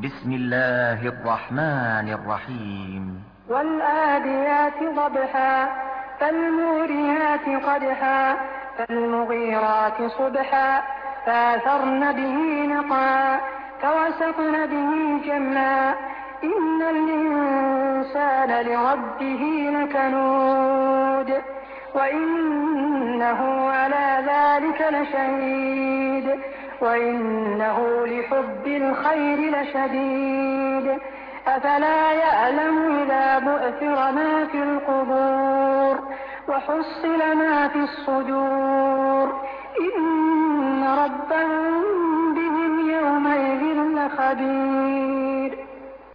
بسم الله الرحمن الرحيم. والآديات ضبحا فالموريات قدحا فالمغيرات صبحا فأثرن به نقعا فوسطن به جمعا إن الإنسان لربه لكنود وإنه على ذلك لشهيد وإنه لحب الخير لشديد أفلا يعلم إذا بؤثر ما في القبور وحصل ما في الصدور إن ربهم بهم يومئذ لخبير.